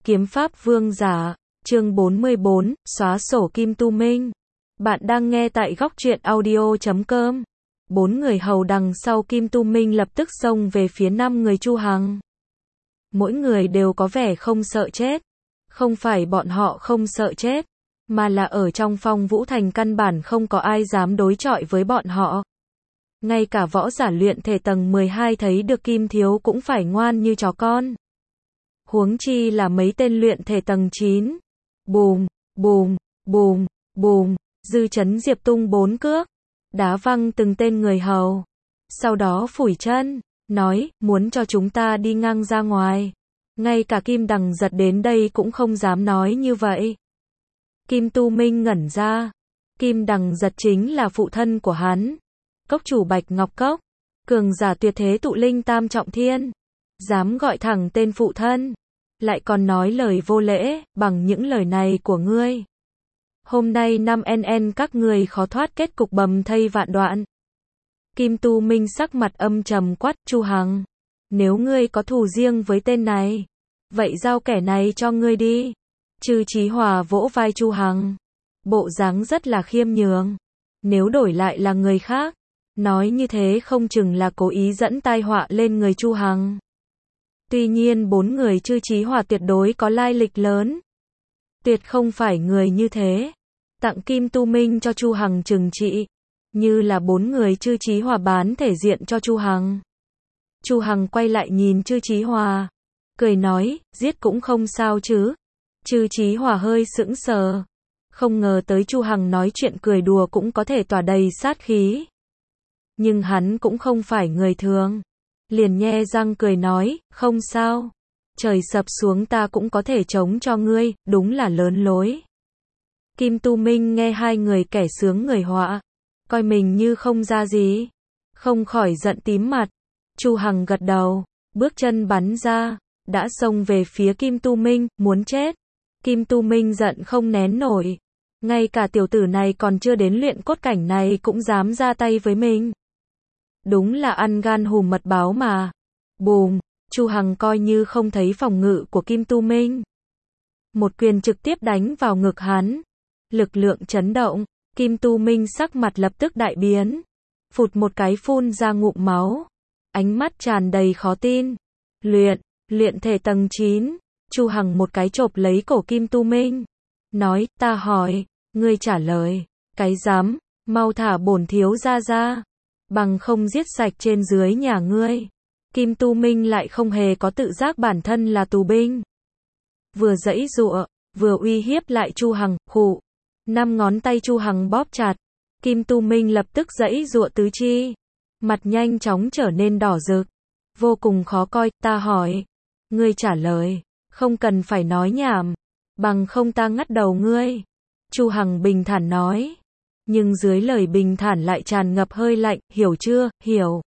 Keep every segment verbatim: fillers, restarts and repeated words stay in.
Kiếm pháp vương giả, chương bốn mươi bốn, xóa sổ Kim Tu Minh. Bạn đang nghe tại góc truyện audio chấm com. Bốn người hầu đằng sau Kim Tu Minh lập tức xông về phía năm người Chu Hằng. Mỗi người đều có vẻ không sợ chết. Không phải bọn họ không sợ chết, mà là ở trong Phong Vũ Thành căn bản không có ai dám đối chọi với bọn họ. Ngay cả võ giả luyện thể tầng mười hai thấy được Kim Thiếu cũng phải ngoan như chó con. Huống chi là mấy tên luyện thể tầng chín. Bùm, bùm, bùm, bùm, dư chấn diệp tung bốn cước, đá văng từng tên người hầu. Sau đó phủi chân, nói, muốn cho chúng ta đi ngang ra ngoài. Ngay cả Kim Đằng Giật đến đây cũng không dám nói như vậy. Kim Tu Minh ngẩn ra. Kim Đằng Giật chính là phụ thân của hắn. Cốc chủ Bạch Ngọc Cốc, cường giả tuyệt thế tụ linh tam trọng thiên. Dám gọi thẳng tên phụ thân, lại còn nói lời vô lễ, bằng những lời này của ngươi. Hôm nay năm en en các người khó thoát kết cục bầm thây vạn đoạn. Kim Tu Minh sắc mặt âm trầm quát, Chu Hằng, nếu ngươi có thù riêng với tên này, vậy giao kẻ này cho ngươi đi. Trư Chí Hòa vỗ vai Chu Hằng, bộ dáng rất là khiêm nhường. Nếu đổi lại là người khác, nói như thế không chừng là cố ý dẫn tai họa lên người Chu Hằng. Tuy nhiên bốn người Trư Chí Hòa tuyệt đối có lai lịch lớn. Tuyệt không phải người như thế. Tặng Kim Tu Minh cho Chu Hằng trừng trị, như là bốn người Trư Chí Hòa bán thể diện cho Chu Hằng. Chu Hằng quay lại nhìn Trư Chí Hòa, cười nói, giết cũng không sao chứ. Trư Chí Hòa hơi sững sờ, không ngờ tới Chu Hằng nói chuyện cười đùa cũng có thể tỏa đầy sát khí. Nhưng hắn cũng không phải người thường. Liền nhe răng cười nói, không sao. Trời sập xuống ta cũng có thể chống cho ngươi, đúng là lớn lối. Kim Tu Minh nghe hai người kẻ sướng người họa, coi mình như không ra gì, không khỏi giận tím mặt. Chu Hằng gật đầu, bước chân bắn ra, đã xông về phía Kim Tu Minh, muốn chết. Kim Tu Minh giận không nén nổi. Ngay cả tiểu tử này còn chưa đến luyện cốt cảnh này cũng dám ra tay với mình. Đúng là ăn gan hùm mật báo mà. Bùm, Chu Hằng coi như không thấy phòng ngự của Kim Tu Minh. Một quyền trực tiếp đánh vào ngực hắn. Lực lượng chấn động, Kim Tu Minh sắc mặt lập tức đại biến. Phụt một cái phun ra ngụm máu. Ánh mắt tràn đầy khó tin. Luyện, luyện thể tầng chín. Chu Hằng một cái chộp lấy cổ Kim Tu Minh. Nói, ta hỏi, ngươi trả lời. Cái dám, mau thả bổn thiếu ra ra. Bằng không giết sạch trên dưới nhà ngươi. Kim Tu Minh lại không hề có tự giác bản thân là tù binh. Vừa giãy giụa, vừa uy hiếp lại Chu Hằng, khụ. Năm ngón tay Chu Hằng bóp chặt. Kim Tu Minh lập tức giãy giụa tứ chi. Mặt nhanh chóng trở nên đỏ rực. Vô cùng khó coi, ta hỏi. Ngươi trả lời, không cần phải nói nhảm. Bằng không ta ngắt đầu ngươi. Chu Hằng bình thản nói. Nhưng dưới lời bình thản lại tràn ngập hơi lạnh, hiểu chưa, hiểu.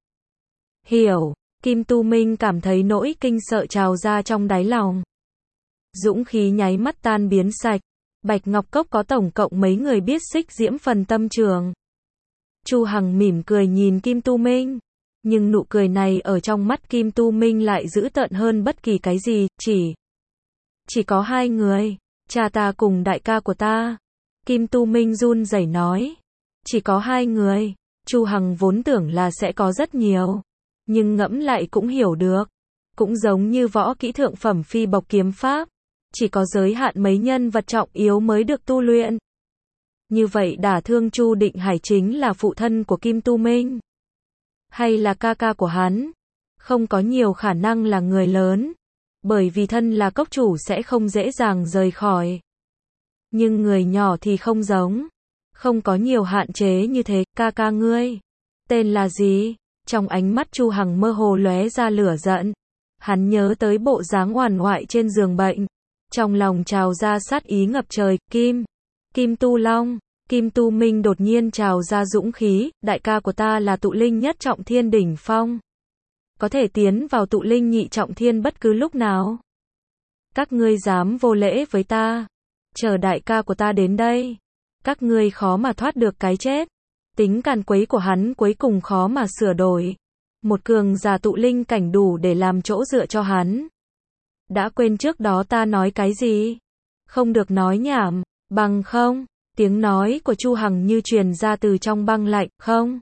Hiểu, Kim Tu Minh cảm thấy nỗi kinh sợ trào ra trong đáy lòng. Dũng khí nháy mắt tan biến sạch. Bạch Ngọc Cốc có tổng cộng mấy người biết xích diễm phần tâm trường. Chu Hằng mỉm cười nhìn Kim Tu Minh. Nhưng nụ cười này ở trong mắt Kim Tu Minh lại dữ tợn hơn bất kỳ cái gì, chỉ. Chỉ có hai người, cha ta cùng đại ca của ta. Kim Tu Minh run rẩy nói. Chỉ có hai người. Chu Hằng vốn tưởng là sẽ có rất nhiều. Nhưng ngẫm lại cũng hiểu được. Cũng giống như võ kỹ thượng phẩm phi bộc kiếm pháp. Chỉ có giới hạn mấy nhân vật trọng yếu mới được tu luyện. Như vậy đả thương Chu Định Hải chính là phụ thân của Kim Tu Minh. Hay là ca ca của hắn. Không có nhiều khả năng là người lớn. Bởi vì thân là cốc chủ sẽ không dễ dàng rời khỏi. Nhưng người nhỏ thì không giống. Không có nhiều hạn chế như thế, ca ca ngươi. Tên là gì? Trong ánh mắt Chu Hằng mơ hồ lóe ra lửa giận. Hắn nhớ tới bộ dáng oằn oại trên giường bệnh. Trong lòng trào ra sát ý ngập trời, Kim. Kim Tu Long. Kim Tu Minh đột nhiên trào ra dũng khí, đại ca của ta là tụ linh nhất trọng thiên đỉnh phong. Có thể tiến vào tụ linh nhị trọng thiên bất cứ lúc nào. Các ngươi dám vô lễ với ta. Chờ đại ca của ta đến đây. Các ngươi khó mà thoát được cái chết. Tính càn quấy của hắn cuối cùng khó mà sửa đổi. Một cường giả tụ linh cảnh đủ để làm chỗ dựa cho hắn. đã quên trước đó ta nói cái gì? Không được nói nhảm, bằng không, tiếng nói của Chu Hằng như truyền ra từ trong băng lạnh, không.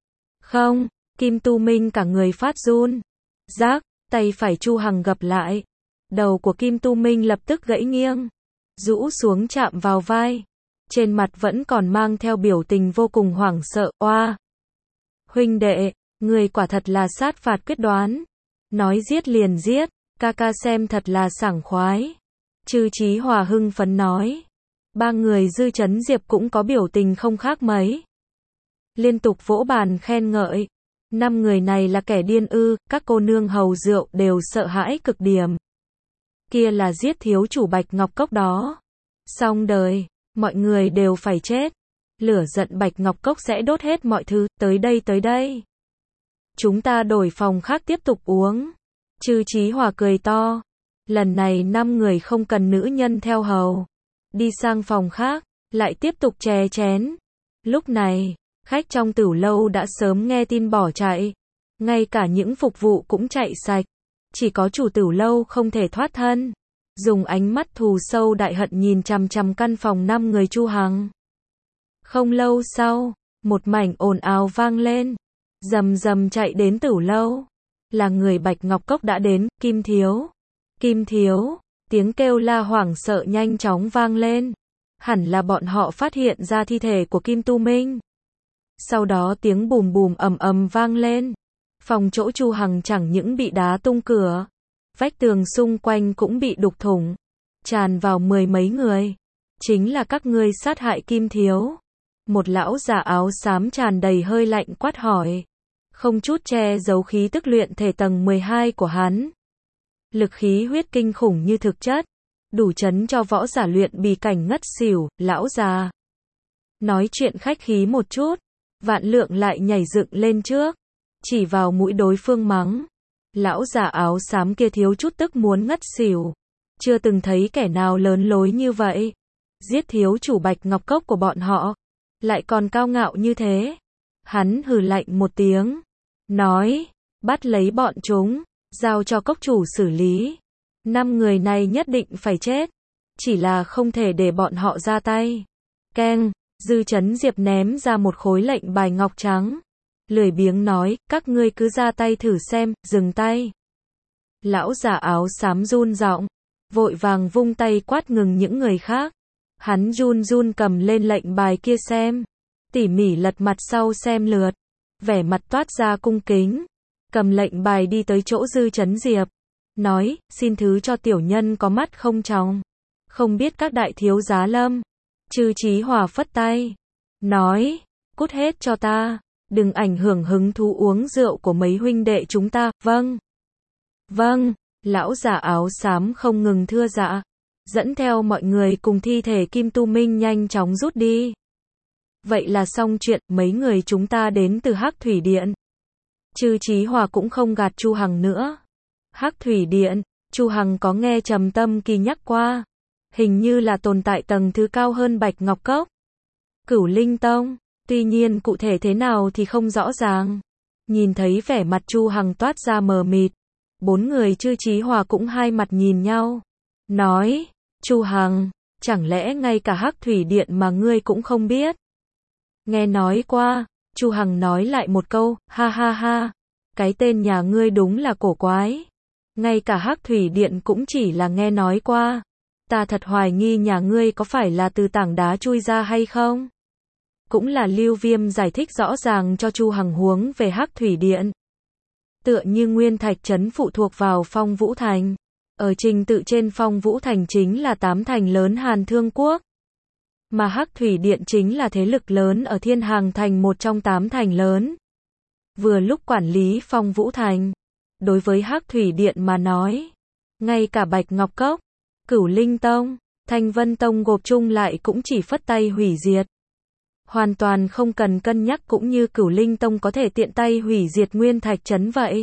Không, Kim Tu Minh cả người phát run. Rác, tay phải Chu Hằng gập lại. Đầu của Kim Tu Minh lập tức gãy nghiêng, rũ xuống chạm vào vai. Trên mặt vẫn còn mang theo biểu tình vô cùng hoảng sợ, oa. Huynh đệ, người quả thật là sát phạt quyết đoán. Nói giết liền giết, ca ca xem thật là sảng khoái. Trư Chí Hòa hưng phấn nói. Ba người Dư Chấn Diệp cũng có biểu tình không khác mấy. Liên tục vỗ bàn khen ngợi. Năm người này là kẻ điên ư, các cô nương hầu rượu đều sợ hãi cực điểm. Kia là giết thiếu chủ Bạch Ngọc Cốc đó. Xong đời, mọi người đều phải chết. Lửa giận Bạch Ngọc Cốc sẽ đốt hết mọi thứ, tới đây tới đây. Chúng ta đổi phòng khác tiếp tục uống. Trư Chí Hòa cười to. Lần này năm người không cần nữ nhân theo hầu. Đi sang phòng khác, lại tiếp tục chè chén. Lúc này, khách trong tửu lâu đã sớm nghe tin bỏ chạy. Ngay cả những phục vụ cũng chạy sạch. Chỉ có chủ tửu lâu không thể thoát thân. Dùng ánh mắt thù sâu đại hận nhìn chằm chằm căn phòng năm người Chu Hằng. Không lâu sau, một mảnh ồn ào vang lên. Rầm rầm chạy đến tửu lâu. Là người Bạch Ngọc Cốc đã đến, Kim Thiếu. Kim Thiếu, tiếng kêu la hoảng sợ nhanh chóng vang lên. Hẳn là bọn họ phát hiện ra thi thể của Kim Tu Minh. Sau đó tiếng bùm bùm ầm ầm vang lên. Phòng chỗ Chu Hằng chẳng những bị đá tung cửa, vách tường xung quanh cũng bị đục thủng, tràn vào mười mấy người. Chính là các ngươi sát hại Kim Thiếu. Một lão già áo xám tràn đầy hơi lạnh quát hỏi, không chút che giấu khí tức luyện thể tầng mười hai của hắn. Lực khí huyết kinh khủng như thực chất, đủ chấn cho võ giả luyện bì cảnh ngất xỉu. Lão già nói chuyện khách khí một chút, Vạn Lượng lại nhảy dựng lên trước, chỉ vào mũi đối phương mắng. Lão già áo xám kia thiếu chút tức muốn ngất xỉu. Chưa từng thấy kẻ nào lớn lối như vậy. Giết thiếu chủ Bạch Ngọc Cốc của bọn họ, lại còn cao ngạo như thế. Hắn hừ lạnh một tiếng, nói, bắt lấy bọn chúng, giao cho cốc chủ xử lý. Năm người này nhất định phải chết, chỉ là không thể để bọn họ ra tay. Keng, Dư Chấn Diệp ném ra một khối lệnh bài ngọc trắng. Lười biếng nói, các ngươi cứ ra tay thử xem, dừng tay. Lão già áo xám run giọng, vội vàng vung tay quát ngừng những người khác. Hắn run run cầm lên lệnh bài kia xem, tỉ mỉ lật mặt sau xem lượt, vẻ mặt toát ra cung kính, cầm lệnh bài đi tới chỗ Dư Chấn Diệp, nói, xin thứ cho tiểu nhân có mắt không tròng, không biết các đại thiếu giá lâm. Trư Chí Hòa phất tay, nói, cút hết cho ta, đừng ảnh hưởng hứng thú uống rượu của mấy huynh đệ chúng ta. Vâng, vâng. Lão già áo xám không ngừng thưa dạ, dẫn theo mọi người cùng thi thể Kim Tu Minh nhanh chóng rút đi. Vậy là xong chuyện, mấy người chúng ta đến từ Hắc Thủy Điện. Trư Chí Hòa cũng không gạt Chu Hằng nữa. Hắc Thủy Điện, Chu Hằng có nghe Trầm Tâm Kỳ nhắc qua, hình như là tồn tại tầng thứ cao hơn Bạch Ngọc Cốc, Cửu Linh Tông, tuy nhiên cụ thể thế nào thì không rõ ràng. Nhìn thấy vẻ mặt Chu Hằng toát ra mờ mịt, bốn người Trư Chí Hòa cũng hai mặt nhìn nhau, nói, Chu Hằng, chẳng lẽ ngay cả Hắc Thủy Điện mà ngươi cũng không biết? Nghe nói qua. Chu Hằng nói lại một câu, ha ha ha, cái tên nhà ngươi đúng là cổ quái. Ngay cả Hắc Thủy Điện cũng chỉ là nghe nói qua. Ta thật hoài nghi nhà ngươi có phải là từ tảng đá chui ra hay không? Cũng là Lưu Viêm giải thích rõ ràng cho Chu Hằng huống về Hắc Thủy Điện. Tựa như Nguyên Thạch Trấn phụ thuộc vào Phong Vũ Thành. Ở trình tự trên Phong Vũ Thành chính là tám thành lớn Hàn Thương Quốc. Mà Hắc Thủy Điện chính là thế lực lớn ở Thiên Hàng Thành, một trong tám thành lớn. Vừa lúc quản lý Phong Vũ Thành. Đối với Hắc Thủy Điện mà nói, ngay cả Bạch Ngọc Cốc, Cửu Linh Tông, Thanh Vân Tông gộp chung lại cũng chỉ phất tay hủy diệt. Hoàn toàn không cần cân nhắc, cũng như Cửu Linh Tông có thể tiện tay hủy diệt Nguyên Thạch Trấn vậy.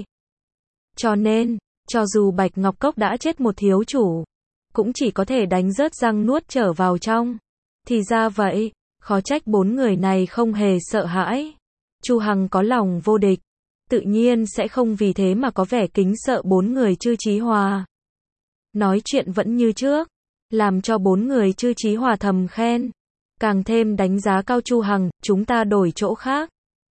Cho nên, cho dù Bạch Ngọc Cốc đã chết một thiếu chủ, cũng chỉ có thể đánh rớt răng nuốt trở vào trong. Thì ra vậy, khó trách bốn người này không hề sợ hãi. Chu Hằng có lòng vô địch, tự nhiên sẽ không vì thế mà có vẻ kính sợ bốn người Trư Chí Hòa. nói chuyện vẫn như trước, làm cho bốn người Chư Chí Hòa thầm khen, càng thêm đánh giá cao Chu Hằng, chúng ta đổi chỗ khác.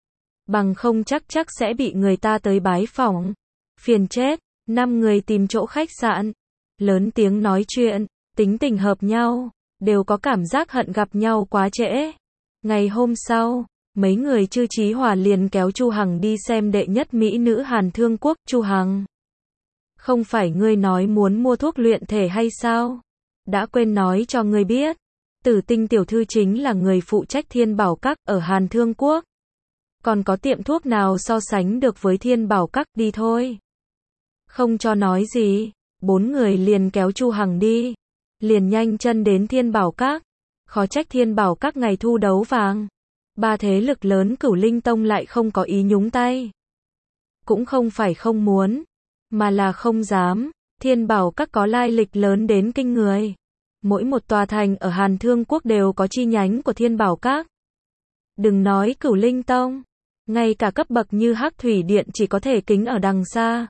Bằng không chắc chắc sẽ bị người ta tới bái phỏng. Phiền chết, năm người tìm chỗ khách sạn, lớn tiếng nói chuyện, tính tình hợp nhau, đều có cảm giác hận gặp nhau quá trễ. Ngày hôm sau, mấy người Chư Chí Hòa liền kéo Chu Hằng đi xem đệ nhất mỹ nữ Hàn Thương Quốc. Chu Hằng, không phải ngươi nói muốn mua thuốc luyện thể hay sao? Đã quên nói cho ngươi biết, Tử Tinh tiểu thư chính là người phụ trách Thiên Bảo Các ở Hàn Thương Quốc. Còn có tiệm thuốc nào so sánh được với Thiên Bảo Các, đi thôi. Không cho nói gì, bốn người liền kéo Chu Hằng đi, liền nhanh chân đến Thiên Bảo Các. Khó trách Thiên Bảo Các ngày thu đấu vàng, ba thế lực lớn Cửu Linh Tông lại không có ý nhúng tay. Cũng không phải không muốn, mà là không dám. Thiên Bảo Các có lai lịch lớn đến kinh người. Mỗi một tòa thành ở Hàn Thương Quốc đều có chi nhánh của Thiên Bảo Các. Đừng nói Cửu Linh Tông, ngay cả cấp bậc như Hắc Thủy Điện chỉ có thể kính ở đằng xa.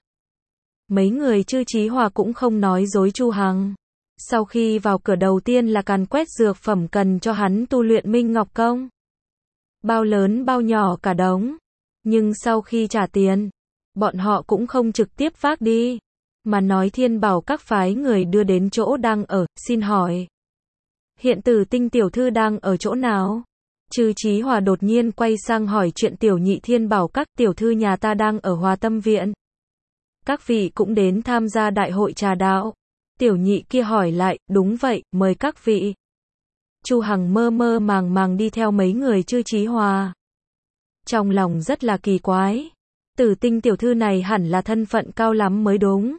Mấy người Chư Chí Hòa cũng không nói dối Chu Hằng. Sau khi vào cửa đầu tiên là càn quét dược phẩm cần cho hắn tu luyện Minh Ngọc Công. Bao lớn bao nhỏ cả đống. Nhưng sau khi trả tiền, bọn họ cũng không trực tiếp vác đi, mà nói Thiên Bảo Các phái người đưa đến chỗ đang ở. Xin hỏi, hiện Tử Tinh tiểu thư đang ở chỗ nào? Chư Chí Hòa đột nhiên quay sang hỏi chuyện tiểu nhị Thiên Bảo Các. Tiểu thư nhà ta đang ở Hòa Tâm Viện. Các vị cũng đến tham gia đại hội trà đạo. Tiểu nhị kia hỏi lại, đúng vậy, mời các vị. Chu Hằng mơ mơ màng màng đi theo mấy người Chư Chí Hòa. Trong lòng rất là kỳ quái. Tử Tinh tiểu thư này hẳn là thân phận cao lắm mới đúng.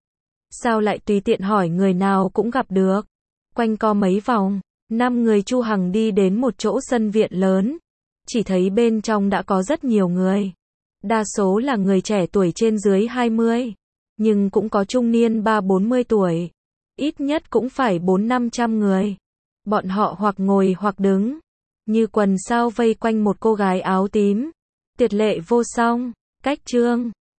Sao lại tùy tiện hỏi người nào cũng gặp được. Quanh co mấy vòng, năm người Chu Hằng đi đến một chỗ sân viện lớn. Chỉ thấy bên trong đã có rất nhiều người. Đa số là người trẻ tuổi trên dưới hai mươi. Nhưng cũng có trung niên ba bốn mươi tuổi. Ít nhất cũng phải bốn năm trăm người. Bọn họ hoặc ngồi hoặc đứng, như quần sao vây quanh một cô gái áo tím. Tuyệt lệ vô song. Cách chương